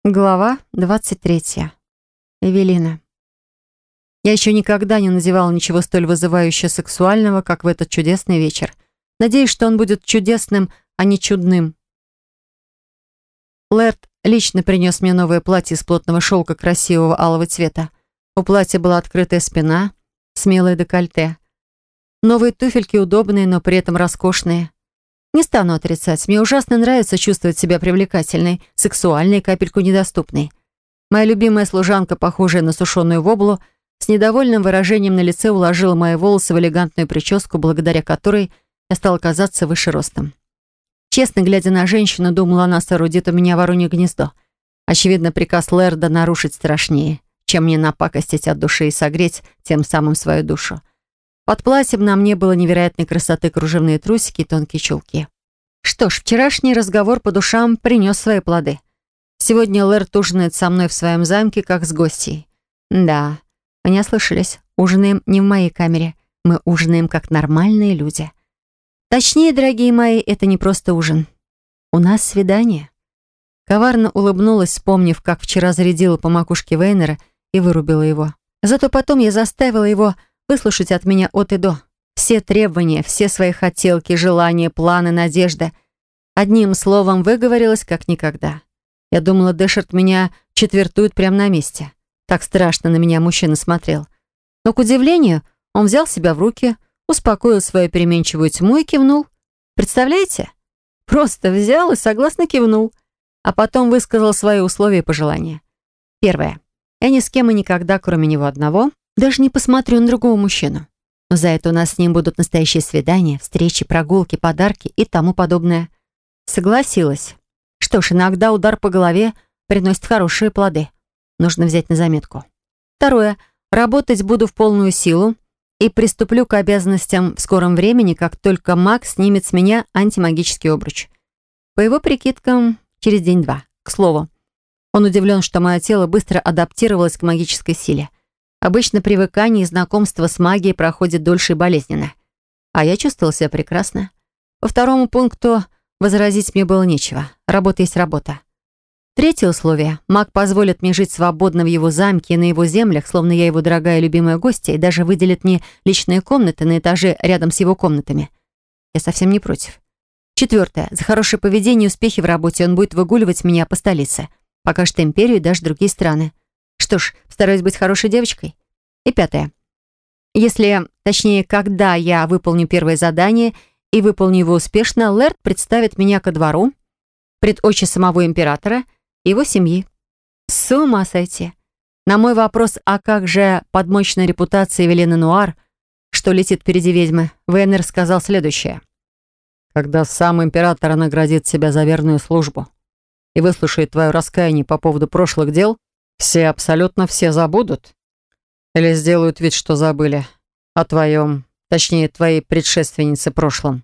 Глава 23. Эвелина. Я еще никогда не надевала ничего столь вызывающе сексуального, как в этот чудесный вечер. Надеюсь, что он будет чудесным, а не чудным. Лэрд лично принес мне новое платье из плотного шелка красивого алого цвета. У платья была открытая спина, смелое декольте. Новые туфельки удобные, но при этом роскошные. Не стану отрицать, мне ужасно нравится чувствовать себя привлекательной, сексуальной, капельку недоступной. Моя любимая служанка, похожая на сушеную воблу, с недовольным выражением на лице уложила мои волосы в элегантную прическу, благодаря которой я стала казаться выше ростом. Честно, глядя на женщину, думала, она соорудит у меня воронье гнездо. Очевидно, приказ Лэрда нарушить страшнее, чем мне напакостить от души и согреть тем самым свою душу. Под платьем на мне было невероятной красоты кружевные трусики и тонкие чулки. Что ж, вчерашний разговор по душам принес свои плоды. Сегодня Лэрд ужинает со мной в своем замке, как с гостьей. Да, вы не ослышались. Ужинаем не в моей камере. Мы ужинаем, как нормальные люди. Точнее, дорогие мои, это не просто ужин. У нас свидание. Коварно улыбнулась, вспомнив, как вчера зарядила по макушке Вейнера и вырубила его. Зато потом я заставила его выслушать от меня от и до. Все требования, все свои хотелки, желания, планы, надежды. Одним словом, выговорилась как никогда. Я думала, Дэшерт меня четвертует прямо на месте. Так страшно на меня мужчина смотрел. Но, к удивлению, он взял себя в руки, успокоил свою переменчивую тьму и кивнул. Представляете? Просто взял и согласно кивнул. А потом высказал свои условия и пожелания. Первое. Я ни с кем и никогда, кроме него одного, даже не посмотрю на другого мужчину. Но за это у нас с ним будут настоящие свидания, встречи, прогулки, подарки и тому подобное. Согласилась. Что ж, иногда удар по голове приносит хорошие плоды. Нужно взять на заметку. Второе. Работать буду в полную силу и приступлю к обязанностям в скором времени, как только маг снимет с меня антимагический обруч. По его прикидкам, через день-два. К слову, он удивлен, что мое тело быстро адаптировалось к магической силе. Обычно привыкание и знакомство с магией проходит дольше и болезненно. А я чувствовала себя прекрасно. По второму пункту возразить мне было нечего. Работа есть работа. Третье условие. Маг позволит мне жить свободно в его замке и на его землях, словно я его дорогая и любимая гостья, и даже выделит мне личные комнаты на этаже рядом с его комнатами. Я совсем не против. Четвертое. За хорошее поведение и успехи в работе он будет выгуливать меня по столице. Покажет империю и даже другие страны. Что ж, стараюсь быть хорошей девочкой. И пятое. Точнее, когда я выполню первое задание и выполню его успешно, Лэрд представит меня ко двору, пред очи самого императора и его семьи. С ума сойти. На мой вопрос, а как же подмочная репутация Эвелины Нуар, что летит впереди ведьмы, Вейнер сказал следующее. Когда сам император наградит тебя за верную службу и выслушает твое раскаяние по поводу прошлых дел, все, абсолютно все забудут. Или сделают вид, что забыли о твоем, точнее, твоей предшественнице прошлом.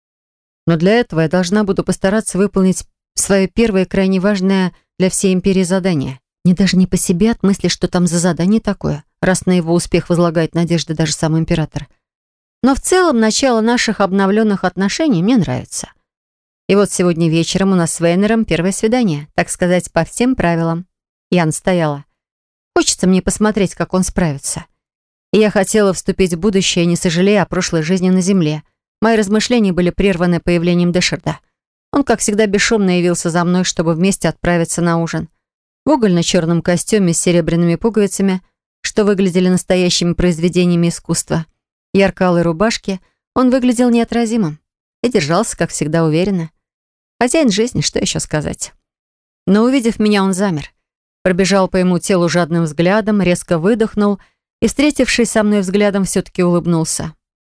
Но для этого я должна буду постараться выполнить свое первое, крайне важное для всей империи задание. Мне даже не по себе от мысли, что там за задание такое, раз на его успех возлагает надежды даже сам император. Но в целом начало наших обновленных отношений мне нравится. И вот сегодня вечером у нас с Вейнером первое свидание, так сказать, по всем правилам. Я настояла. Хочется мне посмотреть, как он справится. И я хотела вступить в будущее, не сожалея о прошлой жизни на земле. Мои размышления были прерваны появлением Дэшерда. Он, как всегда, бесшумно явился за мной, чтобы вместе отправиться на ужин. В угольно-черном костюме с серебряными пуговицами, что выглядели настоящими произведениями искусства. Ярко-алой рубашке он выглядел неотразимым и держался, как всегда, уверенно. Хозяин жизни, что еще сказать. Но, увидев меня, он замер. Пробежал по ему телу жадным взглядом, резко выдохнул и, встретившись со мной взглядом, все-таки улыбнулся.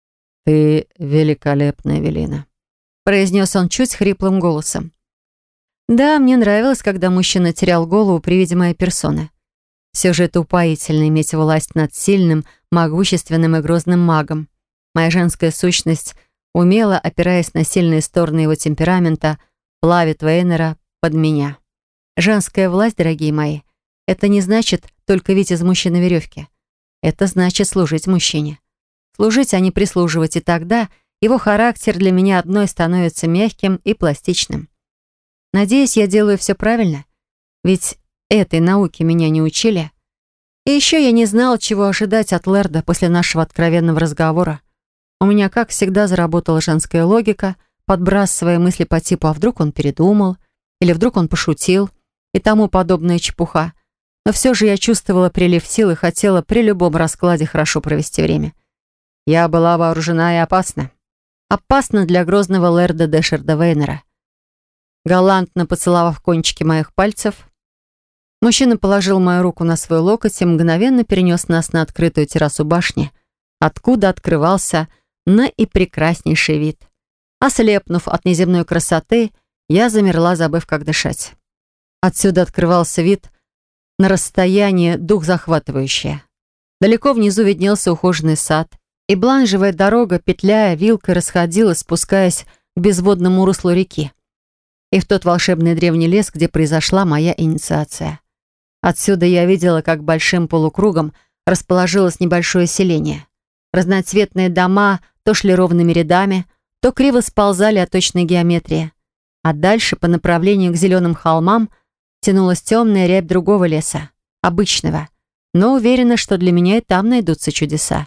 «Ты великолепная, Эвелина», — произнес он чуть хриплым голосом. Да, мне нравилось, когда мужчина терял голову при виде моей персоны. Все же это упоительно иметь власть над сильным, могущественным и грозным магом. Моя женская сущность, умело опираясь на сильные стороны его темперамента, плавит Вейнера под меня. Женская власть, дорогие мои, это не значит только видеть из мужчины веревки. Это значит служить мужчине. Служить, а не прислуживать, и тогда его характер для меня одной становится мягким и пластичным. Надеюсь, я делаю все правильно, ведь этой науке меня не учили. И еще я не знал, чего ожидать от Лэрда после нашего откровенного разговора. У меня, как всегда, заработала женская логика, подбрасывая мысли по типу «а вдруг он передумал?» или «вдруг он пошутил?» и тому подобная чепуха. Но все же я чувствовала прилив сил и хотела при любом раскладе хорошо провести время. Я была вооружена и опасна. Опасно для грозного Лэрда Дэшерда Вейнера. Галантно поцеловав кончики моих пальцев, мужчина положил мою руку на свой локоть и мгновенно перенес нас на открытую террасу башни, откуда открывался наипрекраснейший вид. Ослепнув от неземной красоты, я замерла, забыв, как дышать. Отсюда открывался вид на расстояние дух захватывающее. Далеко внизу виднелся ухоженный сад, и бланжевая дорога, петляя вилкой, расходилась, спускаясь к безводному руслу реки. И в тот волшебный древний лес, где произошла моя инициация. Отсюда я видела, как большим полукругом расположилось небольшое селение. Разноцветные дома то шли ровными рядами, то криво сползали от точной геометрии. А дальше, по направлению к зеленым холмам, тянулась темная рябь другого леса, обычного, но уверена, что для меня и там найдутся чудеса.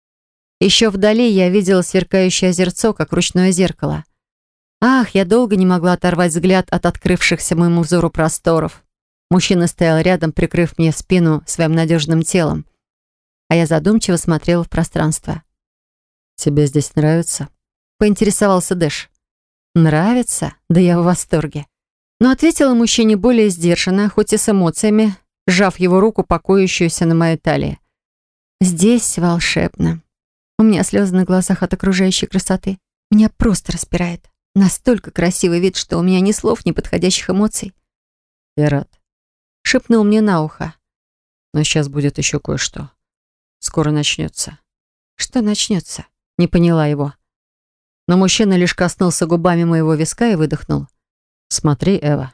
Еще вдали я видела сверкающее озерцо, как ручное зеркало. Ах, я долго не могла оторвать взгляд от открывшихся моему взору просторов. Мужчина стоял рядом, прикрыв мне спину своим надежным телом, а я задумчиво смотрела в пространство. «Тебе здесь нравится?» — поинтересовался Дэш. «Нравится? Да я в восторге». Но ответила мужчине более сдержанно, хоть и с эмоциями, сжав его руку, покоящуюся на моей талии. «Здесь волшебно. У меня слезы на глазах от окружающей красоты. Меня просто распирает. Настолько красивый вид, что у меня ни слов, ни подходящих эмоций». «Я рад», — шепнул мне на ухо. «но сейчас будет еще кое-что. Скоро начнется». «Что начнется?» — не поняла его. Но мужчина лишь коснулся губами моего виска и выдохнул. «Смотри, Эва».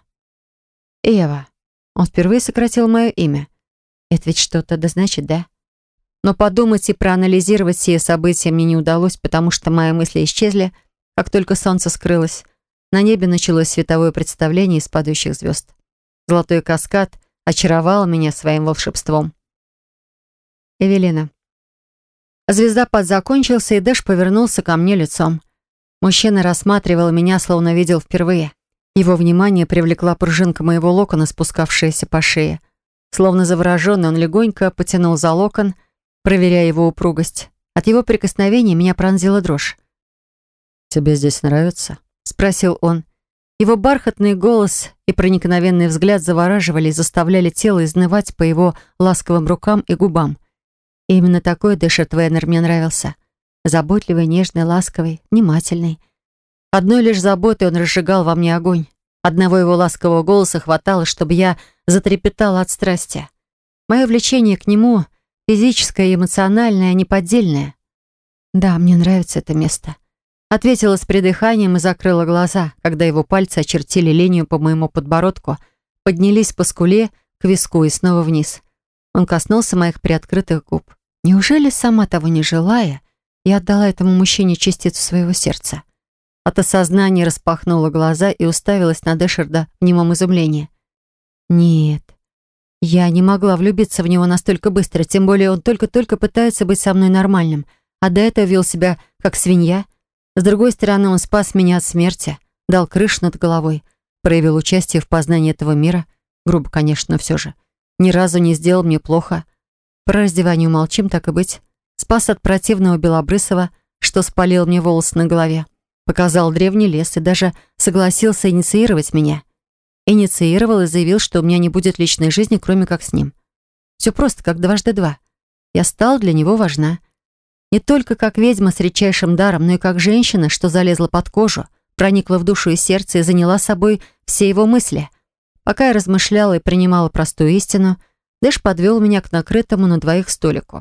«Эва». Он впервые сократил мое имя. Это ведь что-то да значит, да? Но подумать и проанализировать все события мне не удалось, потому что мои мысли исчезли, как только солнце скрылось. На небе началось световое представление из падающих звезд. Золотой каскад очаровал меня своим волшебством. «Эвелина». Звездопад закончился, и Дэш повернулся ко мне лицом. Мужчина рассматривал меня, словно видел впервые. Его внимание привлекла пружинка моего локона, спускавшаяся по шее. Словно завороженный, он легонько потянул за локон, проверяя его упругость. От его прикосновения меня пронзила дрожь. «Тебе здесь нравится?» — спросил он. Его бархатный голос и проникновенный взгляд завораживали и заставляли тело изнывать по его ласковым рукам и губам. И именно такой Дэшерд Вейнер мне нравился. Заботливый, нежный, ласковый, внимательный. Одной лишь заботой он разжигал во мне огонь. Одного его ласкового голоса хватало, чтобы я затрепетала от страсти. Мое влечение к нему физическое и эмоциональное, неподдельное. «Да, мне нравится это место», — ответила с придыханием и закрыла глаза, когда его пальцы очертили линию по моему подбородку, поднялись по скуле к виску и снова вниз. Он коснулся моих приоткрытых губ. Неужели, сама того не желая, я отдала этому мужчине частицу своего сердца? От осознания распахнула глаза и уставилась на Дэшерда в немом изумлении. Нет, я не могла влюбиться в него настолько быстро, тем более он только-только пытается быть со мной нормальным, а до этого вел себя как свинья. С другой стороны, он спас меня от смерти, дал крышу над головой, проявил участие в познании этого мира, грубо, конечно, но все же. Ни разу не сделал мне плохо. Про раздевание умолчим, так и быть. Спас от противного белобрысого, что спалил мне волосы на голове. Показал древний лес и даже согласился инициировать меня. Инициировал и заявил, что у меня не будет личной жизни, кроме как с ним. Все просто, как дважды два. Я стала для него важна. Не только как ведьма с редчайшим даром, но и как женщина, что залезла под кожу, проникла в душу и сердце и заняла собой все его мысли. Пока я размышляла и принимала простую истину, Дэш подвел меня к накрытому на двоих столику.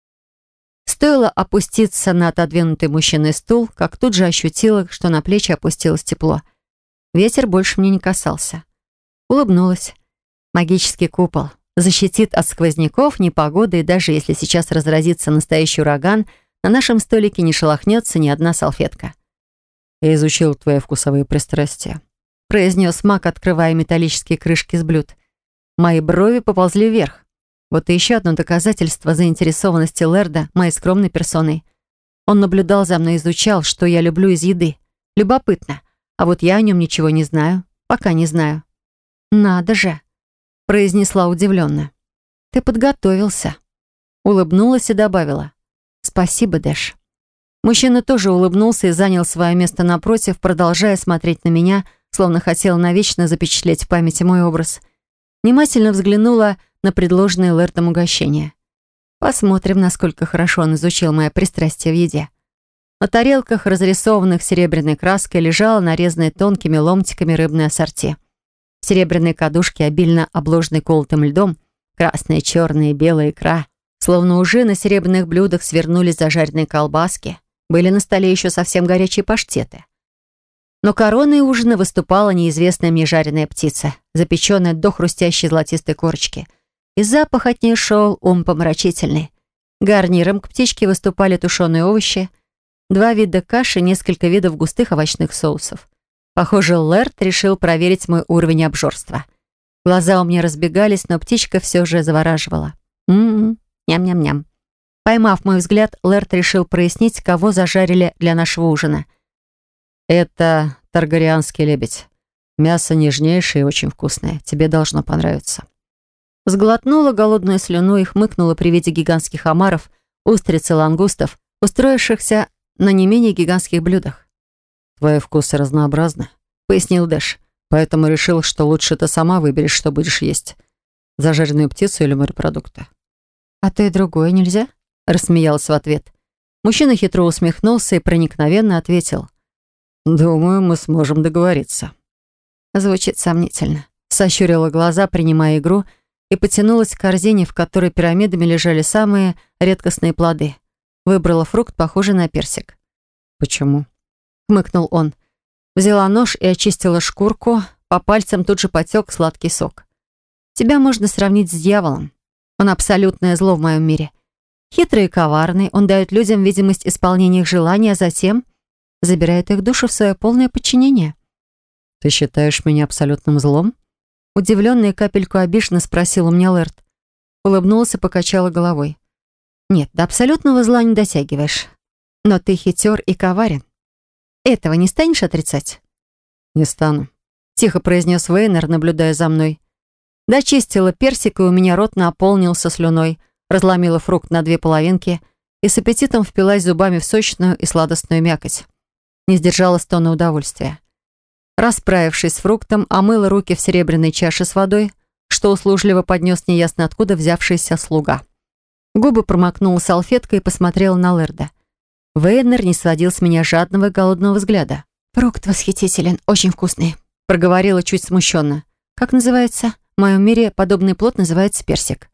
Стоило опуститься на отодвинутый мужчиной стул, как тут же ощутила, что на плечи опустилось тепло. Ветер больше мне не касался. Улыбнулась. Магический купол защитит от сквозняков, непогоды, и даже если сейчас разразится настоящий ураган, на нашем столике не шелохнется ни одна салфетка. «Я изучил твои вкусовые пристрастия», произнес маг, открывая металлические крышки с блюд. Мои брови поползли вверх. Вот и еще одно доказательство заинтересованности Лэрда моей скромной персоной. Он наблюдал за мной и изучал, что я люблю из еды. Любопытно. А вот я о нем ничего не знаю. Пока не знаю. «Надо же», — произнесла удивленно. «Ты подготовился». Улыбнулась и добавила. «Спасибо, Дэш». Мужчина тоже улыбнулся и занял свое место напротив, продолжая смотреть на меня, словно хотел навечно запечатлеть в памяти мой образ. Внимательно взглянула на предложенное Лэрдом угощение. Посмотрим, насколько хорошо он изучил мое пристрастие в еде. На тарелках, разрисованных серебряной краской, лежала нарезанная тонкими ломтиками рыбное ассорти. В серебряной кадушке, обильно обложенной колотым льдом, красная, черная и белая икра. Словно уже на серебряных блюдах свернулись зажаренные колбаски. Были на столе еще совсем горячие паштеты. Но короной ужина выступала неизвестная мне жареная птица, запеченная до хрустящей золотистой корочки. И запах от нее шел умопомрачительный. Гарниром к птичке выступали тушеные овощи, 2 вида каши, несколько видов густых овощных соусов. Похоже, Лэрд решил проверить мой уровень обжорства. Глаза у меня разбегались, но птичка все же завораживала. Ням-ням-ням. Поймав мой взгляд, Лэрд решил прояснить, кого зажарили для нашего ужина. Это таргарианский лебедь. Мясо нежнейшее и очень вкусное. Тебе должно понравиться. Сглотнула голодную слюну и хмыкнула при виде гигантских омаров, устриц и лангустов, устроившихся на не менее гигантских блюдах. Твои вкусы разнообразны, Пояснил Дэш. поэтому решил, что лучше ты сама выберешь, что будешь есть. Зажаренную птицу или морепродукты. «А то и другое нельзя?» Рассмеялась в ответ. Мужчина хитро усмехнулся и проникновенно ответил. Думаю, мы сможем договориться. Звучит сомнительно. Сощурила глаза, принимая игру, и потянулась к корзине, в которой пирамидами лежали самые редкостные плоды. Выбрала фрукт, похожий на персик. Почему? Хмыкнул он. Взяла нож и очистила шкурку. По пальцам тут же потек сладкий сок. Тебя можно сравнить с дьяволом. Он абсолютное зло в моем мире. Хитрый и коварный, он дает людям видимость исполнения их желаний, а затем забирает их душу в свое полное подчинение. Ты считаешь меня абсолютным злом? Удивленно и капельку обиженно спросил у меня Лэрд. Улыбнулась и покачала головой. Нет, до абсолютного зла не дотягиваешь. Но ты хитер и коварен. Этого не станешь отрицать? Не стану. Тихо произнес Вейнер, наблюдая за мной. Дочистила персик, и у меня рот наполнился слюной, разломила фрукт на 2 половинки и с аппетитом впилась зубами в сочную и сладостную мякоть. Не сдержала стона удовольствия. Расправившись с фруктом, омыла руки в серебряной чаше с водой, что услужливо поднес неясно откуда взявшийся слуга. Губы промокнула салфеткой и посмотрела на Лэрда. Вейнер не сводил с меня жадного и голодного взгляда. «Фрукт восхитителен, очень вкусный», — проговорила чуть смущенно. «Как называется? В моем мире подобный плод называется персик».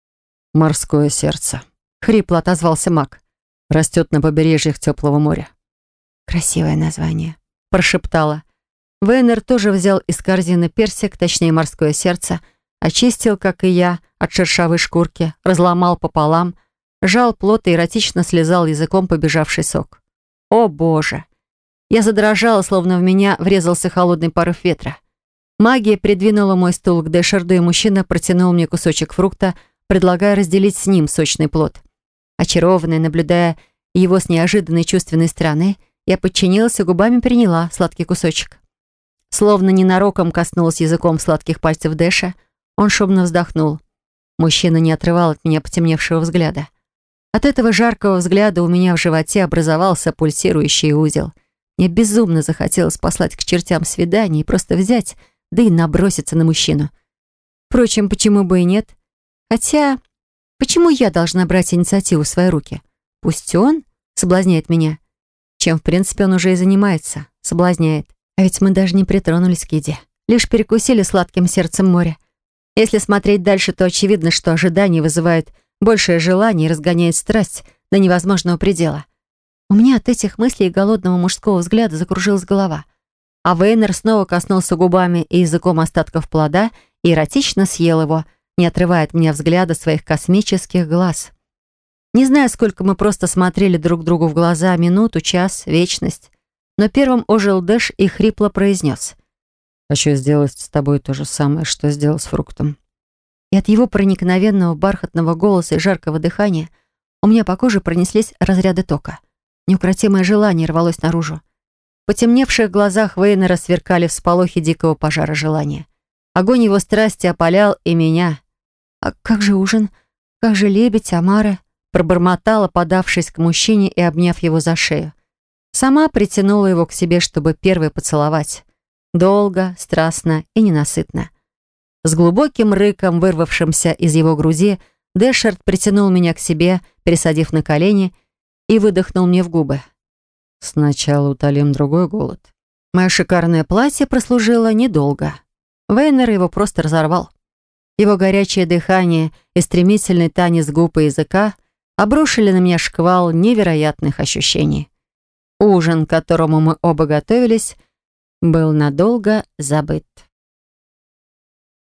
Морское сердце. Хрипло отозвался маг. Растет на побережьях теплого моря. «Красивое название», — прошептала. Вейнер тоже взял из корзины персик, точнее морское сердце, очистил, как и я, от шершавой шкурки, разломал пополам, жал плод и эротично слезал языком побежавший сок. О, Боже! Я задрожала, словно в меня врезался холодный порыв ветра. Магия придвинула мой стул к Дэшерду, и мужчина протянул мне кусочек фрукта, предлагая разделить с ним сочный плод. Очарованная, наблюдая его с неожиданной чувственной стороны, я подчинилась и губами приняла сладкий кусочек. Словно ненароком коснулась языком сладких пальцев Дэша, он шумно вздохнул. Мужчина не отрывал от меня потемневшего взгляда. От этого жаркого взгляда у меня в животе образовался пульсирующий узел. Мне безумно захотелось послать к чертям свидание и просто взять, да и наброситься на мужчину. Впрочем, почему бы и нет? Хотя, почему я должна брать инициативу в свои руки? Пусть он соблазняет меня. Чем, в принципе, он уже и занимается. Соблазняет. А ведь мы даже не притронулись к еде. Лишь перекусили сладким сердцем моря. Если смотреть дальше, то очевидно, что ожидание вызывает большее желание и разгоняет страсть до невозможного предела. У меня от этих мыслей и голодного мужского взгляда закружилась голова. А Вейнер снова коснулся губами и языком остатков плода и эротично съел его, не отрывая от меня взгляда своих космических глаз. Не знаю, сколько мы просто смотрели друг другу в глаза, минуту, час, вечность. Но первым ожил Дэш и хрипло произнес. Хочу сделать с тобой то же самое, что сделал с фруктом. и от его проникновенного бархатного голоса и жаркого дыхания у меня по коже пронеслись разряды тока. Неукротимое желание рвалось наружу. В потемневших глазах Вейнера сверкали всполохи дикого пожара желания. Огонь его страсти опалял и меня. «А как же ужин? Как же лебедь, омары?» Пробормотала, подавшись к мужчине и обняв его за шею. Сама притянула его к себе, чтобы первой поцеловать. Долго, страстно и ненасытно. С глубоким рыком, вырвавшимся из его груди, Дэшард притянул меня к себе, пересадив на колени, и выдохнул мне в губы. «Сначала утолим другой голод». Мое шикарное платье прослужило недолго. Вейнер его просто разорвал. Его горячее дыхание и стремительный танец губ и языка обрушили на меня шквал невероятных ощущений. Ужин, к которому мы оба готовились, был надолго забыт.